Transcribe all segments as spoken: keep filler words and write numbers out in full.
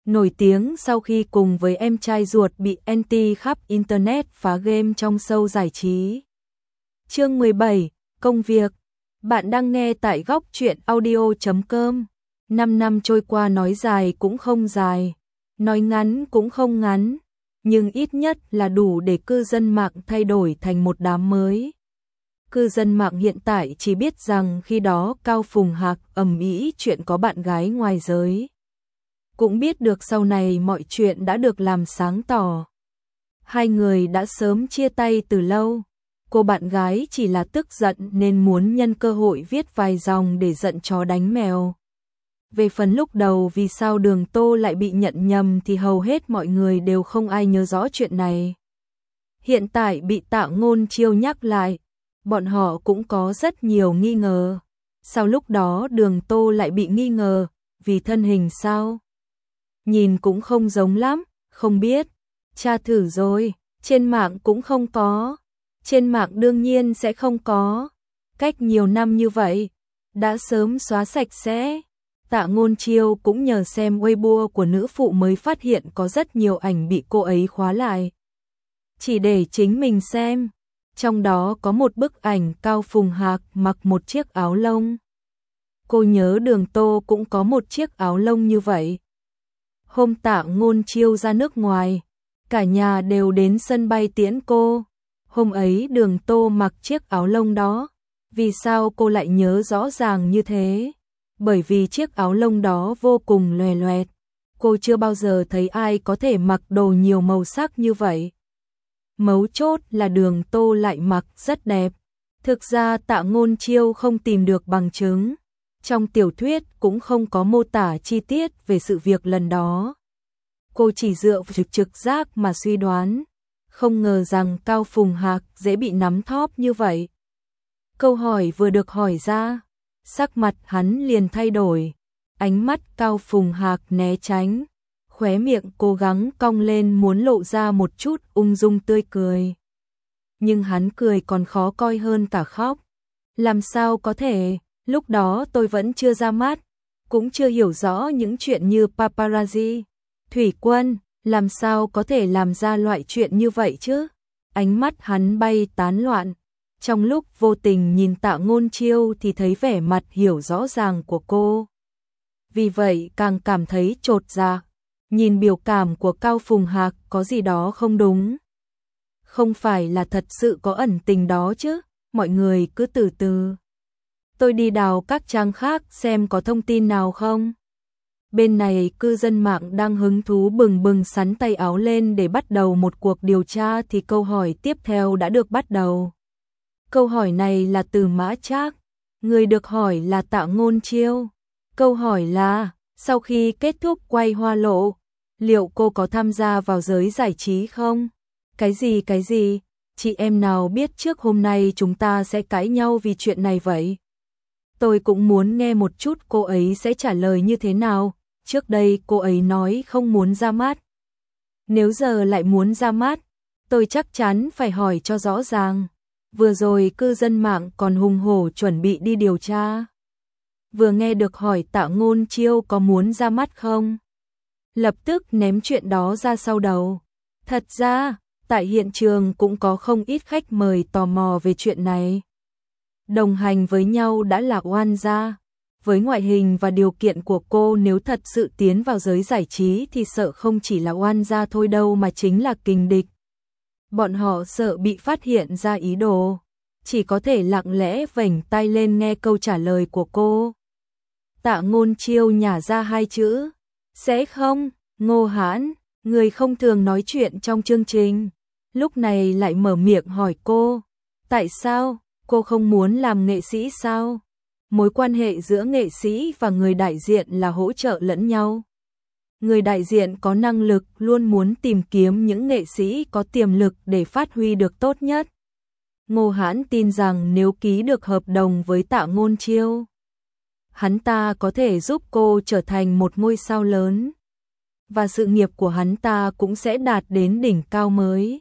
nổi tiếng sau khi cùng với em trai ruột bị anti khắp Internet phá game trong show giải trí. Chương mười bảy, công việc. Bạn đang nghe tại góc truyện audio chấm com. Năm năm trôi qua, nói dài cũng không dài, nói ngắn cũng không ngắn, nhưng ít nhất là đủ để cư dân mạng thay đổi thành một đám mới. Cư dân mạng hiện tại chỉ biết rằng khi đó Cao Phùng Hạc ầm ĩ chuyện có bạn gái ngoài giới. Cũng biết được sau này mọi chuyện đã được làm sáng tỏ. Hai người đã sớm chia tay từ lâu. Cô bạn gái chỉ là tức giận nên muốn nhân cơ hội viết vài dòng để giận chó đánh mèo. Về phần lúc đầu vì sao Đường Tô lại bị nhận nhầm thì hầu hết mọi người đều không ai nhớ rõ chuyện này. Hiện tại bị Tạ Ngôn Chiêu nhắc lại, bọn họ cũng có rất nhiều nghi ngờ. Sao lúc đó Đường Tô lại bị nghi ngờ, vì thân hình sao? Nhìn cũng không giống lắm, không biết. Tra thử rồi, trên mạng cũng không có. Trên mạng đương nhiên sẽ không có. Cách nhiều năm như vậy, đã sớm xóa sạch sẽ. Tạ Ngôn Chiêu cũng nhờ xem Weibo của nữ phụ mới phát hiện có rất nhiều ảnh bị cô ấy khóa lại. Chỉ để chính mình xem. Trong đó có một bức ảnh Cao Phùng Hạc mặc một chiếc áo lông. Cô nhớ Đường Tô cũng có một chiếc áo lông như vậy. Hôm Tạ Ngôn Chiêu ra nước ngoài, cả nhà đều đến sân bay tiễn cô. Hôm ấy Đường Tô mặc chiếc áo lông đó. Vì sao cô lại nhớ rõ ràng như thế? Bởi vì chiếc áo lông đó vô cùng loè loẹt. Cô chưa bao giờ thấy ai có thể mặc đồ nhiều màu sắc như vậy. Mấu chốt là Đường Tô lại mặc rất đẹp. Thực ra Tạ Ngôn Chiêu không tìm được bằng chứng. Trong tiểu thuyết cũng không có mô tả chi tiết về sự việc lần đó. Cô chỉ dựa vào trực trực giác mà suy đoán. Không ngờ rằng Cao Phùng Hạc dễ bị nắm thóp như vậy. Câu hỏi vừa được hỏi ra, sắc mặt hắn liền thay đổi. Ánh mắt Cao Phùng Hạc né tránh, khóe miệng cố gắng cong lên muốn lộ ra một chút ung dung tươi cười. Nhưng hắn cười còn khó coi hơn cả khóc. Làm sao có thể, lúc đó tôi vẫn chưa ra mắt, cũng chưa hiểu rõ những chuyện như paparazzi. Thủy Quân, làm sao có thể làm ra loại chuyện như vậy chứ? Ánh mắt hắn bay tán loạn. Trong lúc vô tình nhìn Tạ Ngôn Chiêu thì thấy vẻ mặt hiểu rõ ràng của cô. Vì vậy càng cảm thấy chột dạ. Nhìn biểu cảm của Cao Phùng Hạc có gì đó không đúng. Không phải là thật sự có ẩn tình đó chứ, mọi người cứ từ từ. Tôi đi đào các trang khác xem có thông tin nào không. Bên này cư dân mạng đang hứng thú bừng bừng sắn tay áo lên để bắt đầu một cuộc điều tra thì câu hỏi tiếp theo đã được bắt đầu. Câu hỏi này là từ Mã Trác, người được hỏi là Tạ Ngôn Chiêu. Câu hỏi là, sau khi kết thúc quay Hoa Lộ, liệu cô có tham gia vào giới giải trí không? Cái gì cái gì? Chị em nào biết trước hôm nay chúng ta sẽ cãi nhau vì chuyện này vậy? Tôi cũng muốn nghe một chút cô ấy sẽ trả lời như thế nào. Trước đây cô ấy nói không muốn ra mắt. Nếu giờ lại muốn ra mắt, tôi chắc chắn phải hỏi cho rõ ràng. Vừa rồi cư dân mạng còn hùng hổ chuẩn bị đi điều tra. Vừa nghe được hỏi Tạ Ngôn Chiêu có muốn ra mắt không, lập tức ném chuyện đó ra sau đầu. Thật ra, tại hiện trường cũng có không ít khách mời tò mò về chuyện này. Đồng hành với nhau đã là Oan gia. Với ngoại hình và điều kiện của cô, nếu thật sự tiến vào giới giải trí thì sợ không chỉ là Oan gia thôi đâu mà chính là kình địch. Bọn họ sợ bị phát hiện ra ý đồ, chỉ có thể lặng lẽ vểnh tai lên nghe câu trả lời của cô. Tạ Ngôn Chiêu nhả ra hai chữ, sẽ không. Ngô Hãn, người không thường nói chuyện trong chương trình, lúc này lại mở miệng hỏi cô, tại sao, cô không muốn làm nghệ sĩ sao? Mối quan hệ giữa nghệ sĩ và người đại diện là hỗ trợ lẫn nhau. Người đại diện có năng lực luôn muốn tìm kiếm những nghệ sĩ có tiềm lực để phát huy được tốt nhất. Ngô Hãn tin rằng nếu ký được hợp đồng với Tạ Ngôn Chiêu, hắn ta có thể giúp cô trở thành một ngôi sao lớn. Và sự nghiệp của hắn ta cũng sẽ đạt đến đỉnh cao mới.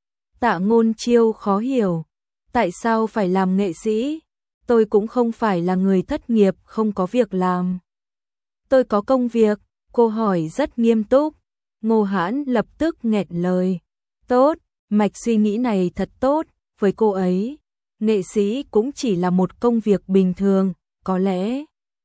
Tạ Ngôn Chiêu khó hiểu, tại sao phải làm nghệ sĩ? Tôi cũng không phải là người thất nghiệp không có việc làm. Tôi có công việc, Cô hỏi rất nghiêm túc. Ngô Hãn lập tức nghẹn lời. Tốt, mạch suy nghĩ này thật tốt, với cô ấy, nghệ sĩ cũng chỉ là một công việc bình thường, có lẽ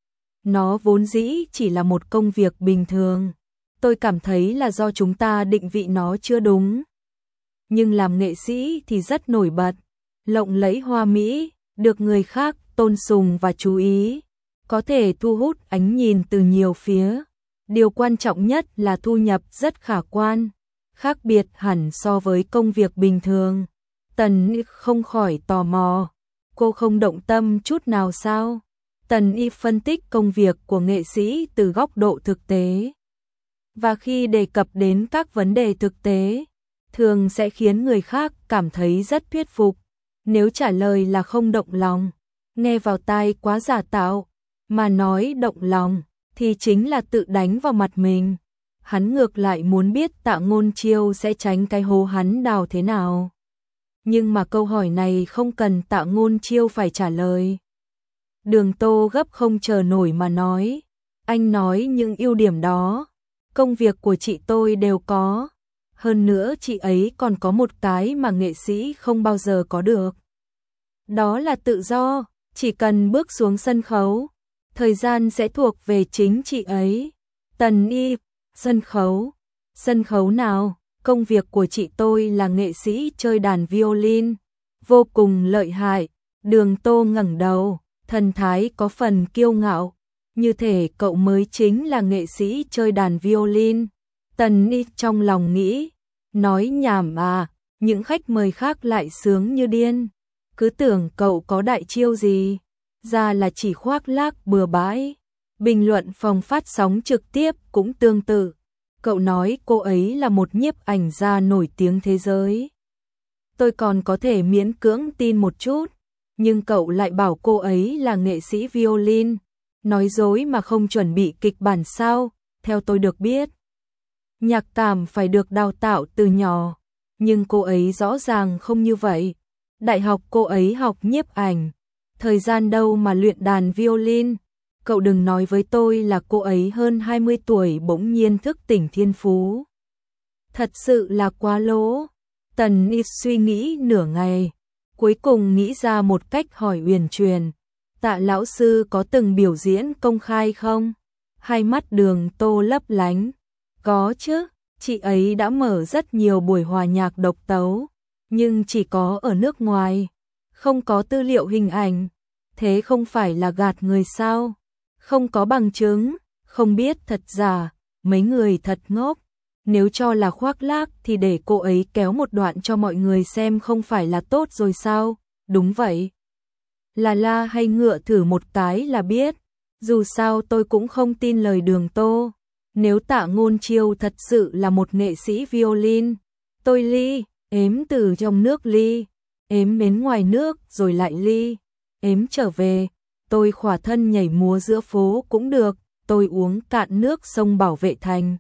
nó vốn dĩ chỉ là một công việc bình thường. Tôi cảm thấy là do chúng ta định vị nó chưa đúng. Nhưng làm nghệ sĩ thì rất nổi bật, lộng lẫy hoa mỹ, được người khác tôn sùng và chú ý, có thể thu hút ánh nhìn từ nhiều phía. Điều quan trọng nhất là thu nhập rất khả quan, khác biệt hẳn so với công việc bình thường. Tần Y không khỏi tò mò, cô không động tâm chút nào sao? Tần Y phân tích công việc của nghệ sĩ từ góc độ thực tế. Và khi đề cập đến các vấn đề thực tế, thường sẽ khiến người khác cảm thấy rất thuyết phục. Nếu trả lời là không động lòng, nghe vào tai quá giả tạo, mà nói động lòng thì chính là tự đánh vào mặt mình. Hắn ngược lại muốn biết Tạ Ngôn Chiêu sẽ tránh cái hố hắn đào thế nào. Nhưng mà câu hỏi này không cần Tạ Ngôn Chiêu phải trả lời. Đường Tô gấp không chờ nổi mà nói, anh nói những ưu điểm đó, công việc của chị tôi đều có. Hơn nữa chị ấy còn có một cái mà nghệ sĩ không bao giờ có được. Đó là tự do, chỉ cần bước xuống sân khấu, thời gian sẽ thuộc về chính chị ấy. Tần Y, sân khấu, sân khấu nào? Công việc của chị tôi là nghệ sĩ chơi đàn violin, vô cùng lợi hại. Đường Tô ngẩng đầu, thần thái có phần kiêu ngạo, như thể cậu mới chính là nghệ sĩ chơi đàn violin. Tần Y trong lòng nghĩ, nói nhảm à, những khách mời khác lại sướng như điên. Cứ tưởng cậu có đại chiêu gì, ra là chỉ khoác lác bừa bãi. Bình luận phòng phát sóng trực tiếp cũng tương tự. Cậu nói cô ấy là một nhiếp ảnh gia nổi tiếng thế giới. Tôi còn có thể miễn cưỡng tin một chút, nhưng cậu lại bảo cô ấy là nghệ sĩ violin. Nói dối mà không chuẩn bị kịch bản sao? Theo tôi được biết, nhạc cảm phải được đào tạo từ nhỏ, nhưng cô ấy rõ ràng không như vậy. Đại học cô ấy học nhiếp ảnh, thời gian đâu mà luyện đàn violin. Cậu đừng nói với tôi là cô ấy hơn hai mươi tuổi bỗng nhiên thức tỉnh thiên phú. Thật sự là quá lố. Tần Y suy nghĩ nửa ngày, cuối cùng nghĩ ra một cách hỏi uyển chuyển. Tạ lão sư có từng biểu diễn công khai không? Hai mắt Đường Tô lấp lánh. Có chứ, chị ấy đã mở rất nhiều buổi hòa nhạc độc tấu, nhưng chỉ có ở nước ngoài, không có tư liệu hình ảnh. Thế không phải là gạt người sao? Không có bằng chứng, không biết thật giả, mấy người thật ngốc. Nếu cho là khoác lác thì để cô ấy kéo một đoạn cho mọi người xem không phải là tốt rồi sao? Đúng vậy. Là la hay ngựa thử một cái là biết. Dù sao tôi cũng không tin lời Đường Tô. Nếu Tạ Ngôn Chiêu thật sự là một nghệ sĩ violin, tôi ly, ếm từ trong nước ly, ếm đến ngoài nước rồi lại ly, ếm trở về. Tôi khỏa thân nhảy múa giữa phố cũng được, tôi uống cạn nước sông Bảo Vệ Thành.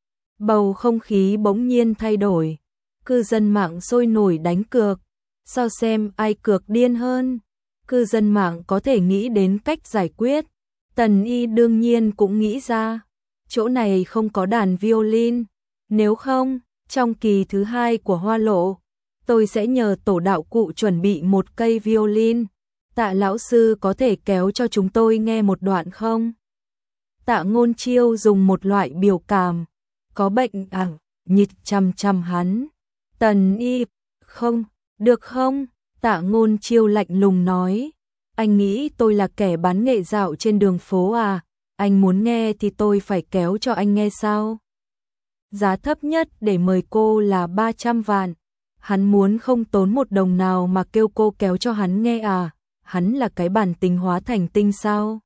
Bầu không khí bỗng nhiên thay đổi, cư dân mạng sôi nổi đánh cược, so xem ai cược điên hơn. Cư dân mạng có thể nghĩ đến cách giải quyết, Tần Y đương nhiên cũng nghĩ ra, chỗ này không có đàn violin, nếu không, trong kỳ thứ hai của Hoa Lộ, tôi sẽ nhờ tổ đạo cụ chuẩn bị một cây violin. Tạ lão sư có thể kéo cho chúng tôi nghe một đoạn không? Tạ Ngôn Chiêu dùng một loại biểu cảm, có bệnh à, nhịt chăm chăm hắn. Tần Y, không, được không? Tạ Ngôn Chiêu lạnh lùng nói, anh nghĩ tôi là kẻ bán nghệ dạo trên đường phố à? Anh muốn nghe thì tôi phải kéo cho anh nghe sao? Giá thấp nhất để mời cô là ba trăm vạn. Hắn muốn không tốn một đồng nào mà kêu cô kéo cho hắn nghe à? Hắn là cái bản tính hóa thành tinh sao?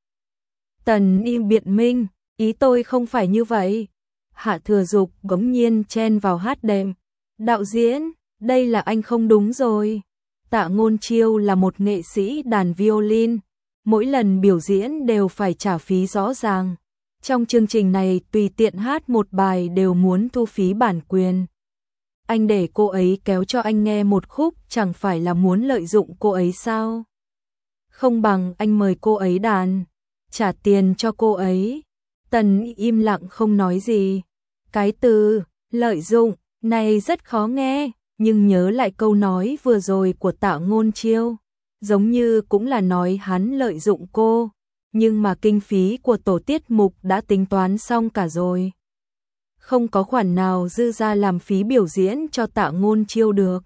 Tần Y biện minh, ý tôi không phải như vậy. Hạ Thừa Dục bỗng nhiên chen vào hát đệm. Đạo diễn, đây là anh không đúng rồi. Tạ Ngôn Chiêu là một nghệ sĩ đàn violin, mỗi lần biểu diễn đều phải trả phí rõ ràng. Trong chương trình này tùy tiện hát một bài đều muốn thu phí bản quyền. Anh để cô ấy kéo cho anh nghe một khúc chẳng phải là muốn lợi dụng cô ấy sao? Không bằng anh mời cô ấy đàn, trả tiền cho cô ấy. Tần im lặng không nói gì. Cái từ lợi dụng này rất khó nghe, nhưng nhớ lại câu nói vừa rồi của Tạ Ngôn Chiêu, giống như cũng là nói hắn lợi dụng cô, nhưng mà kinh phí của tổ tiết mục đã tính toán xong cả rồi. Không có khoản nào dư ra làm phí biểu diễn cho Tạ Ngôn Chiêu được.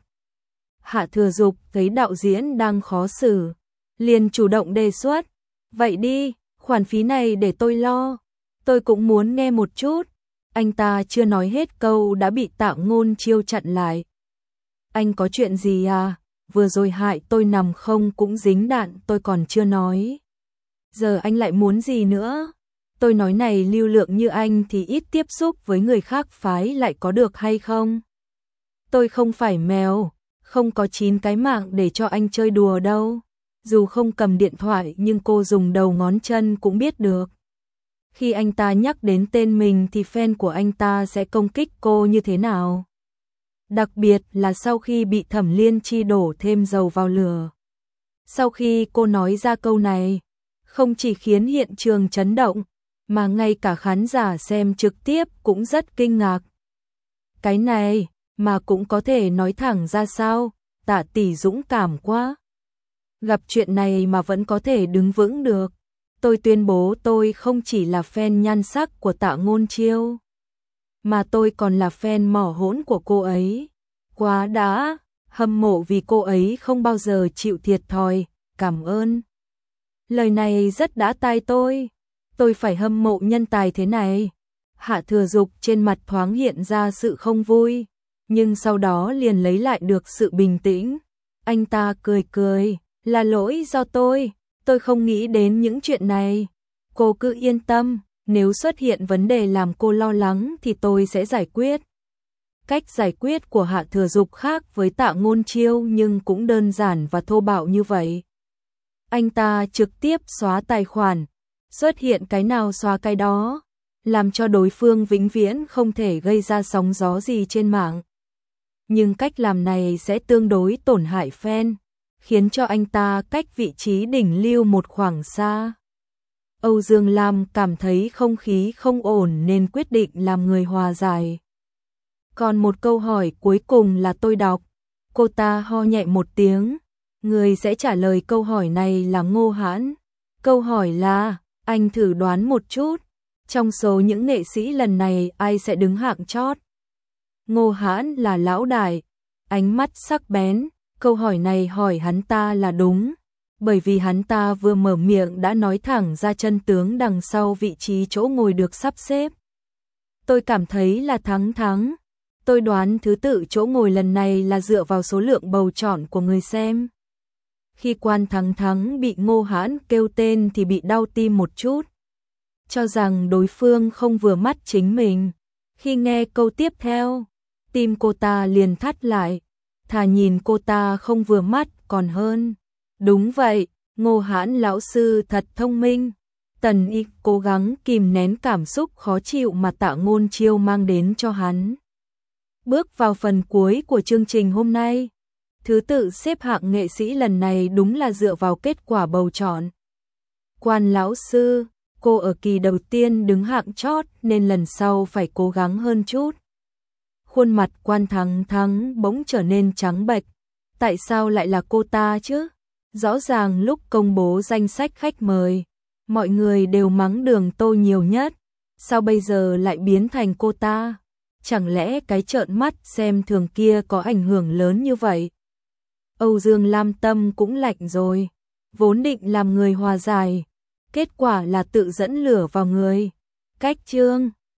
Hạ Thừa Dục thấy đạo diễn đang khó xử, liền chủ động đề xuất, vậy đi, khoản phí này để tôi lo, tôi cũng muốn nghe một chút. Anh ta chưa nói hết câu đã bị Tạ Ngôn Chiêu chặn lại. Anh có chuyện gì à? Vừa rồi hại tôi nằm không cũng dính đạn tôi còn chưa nói. Giờ anh lại muốn gì nữa? Tôi nói này, lưu lượng như anh thì ít tiếp xúc với người khác phái lại có được hay không? Tôi không phải mèo, không có chín cái mạng để cho anh chơi đùa đâu. Dù không cầm điện thoại nhưng cô dùng đầu ngón chân cũng biết được. Khi anh ta nhắc đến tên mình thì fan của anh ta sẽ công kích cô như thế nào? Đặc biệt là sau khi bị Thẩm Liên Chi đổ thêm dầu vào lửa. Sau khi cô nói ra câu này, không chỉ khiến hiện trường chấn động, mà ngay cả khán giả xem trực tiếp cũng rất kinh ngạc. Cái này mà cũng có thể nói thẳng ra sao? Tạ tỷ dũng cảm quá. Gặp chuyện này mà vẫn có thể đứng vững được. Tôi tuyên bố tôi không chỉ là fan nhan sắc của Tạ Ngôn Chiêu, mà tôi còn là fan mỏ hỗn của cô ấy. Quá đã, hâm mộ vì cô ấy không bao giờ chịu thiệt thòi, cảm ơn. Lời này rất đã tai tôi, tôi phải hâm mộ nhân tài thế này. Hạ Thừa Dục trên mặt thoáng hiện ra sự không vui, nhưng sau đó liền lấy lại được sự bình tĩnh. Anh ta cười cười, là lỗi do tôi, tôi không nghĩ đến những chuyện này. Cô cứ yên tâm, nếu xuất hiện vấn đề làm cô lo lắng thì tôi sẽ giải quyết. Cách giải quyết của Hạ Thừa Dục khác với Tạ Ngôn Chiêu nhưng cũng đơn giản và thô bạo như vậy. Anh ta trực tiếp xóa tài khoản, xuất hiện cái nào xóa cái đó, làm cho đối phương vĩnh viễn không thể gây ra sóng gió gì trên mạng. Nhưng cách làm này sẽ tương đối tổn hại fan, khiến cho anh ta cách vị trí đỉnh lưu một khoảng xa. Âu Dương Lam cảm thấy không khí không ổn nên quyết định làm người hòa giải. Còn một câu hỏi cuối cùng là tôi đọc. Cô ta ho nhẹ một tiếng. Người sẽ trả lời câu hỏi này là Ngô Hãn. Câu hỏi là, anh thử đoán một chút, trong số những nghệ sĩ lần này ai sẽ đứng hạng chót? Ngô Hãn là lão đại, ánh mắt sắc bén. Câu hỏi này hỏi hắn ta là đúng, bởi vì hắn ta vừa mở miệng đã nói thẳng ra chân tướng đằng sau vị trí chỗ ngồi được sắp xếp. Tôi cảm thấy là thắng thắng. Tôi đoán thứ tự chỗ ngồi lần này là dựa vào số lượng bầu chọn của người xem. Khi Quan Thắng Thắng bị Ngô Hãn kêu tên thì bị đau tim một chút, cho rằng đối phương không vừa mắt chính mình. Khi nghe câu tiếp theo, tim cô ta liền thắt lại, thà nhìn cô ta không vừa mắt còn hơn. Đúng vậy, Ngô Hãn lão sư thật thông minh. Tần Y cố gắng kìm nén cảm xúc khó chịu mà Tạ Ngôn Chiêu mang đến cho hắn. Bước vào phần cuối của chương trình hôm nay, thứ tự xếp hạng nghệ sĩ lần này đúng là dựa vào kết quả bầu chọn. Quan lão sư, cô ở kỳ đầu tiên đứng hạng chót nên lần sau phải cố gắng hơn chút. Khuôn mặt Quan Thắng Thắng bỗng trở nên trắng bệch. Tại sao lại là cô ta chứ? Rõ ràng lúc công bố danh sách khách mời, mọi người đều mắng Đường Tô nhiều nhất. Sao bây giờ lại biến thành cô ta? Chẳng lẽ cái trợn mắt xem thường kia có ảnh hưởng lớn như vậy? Âu Dương Lam tâm cũng lạnh rồi. Vốn định làm người hòa giải, kết quả là tự dẫn lửa vào người. Cách chương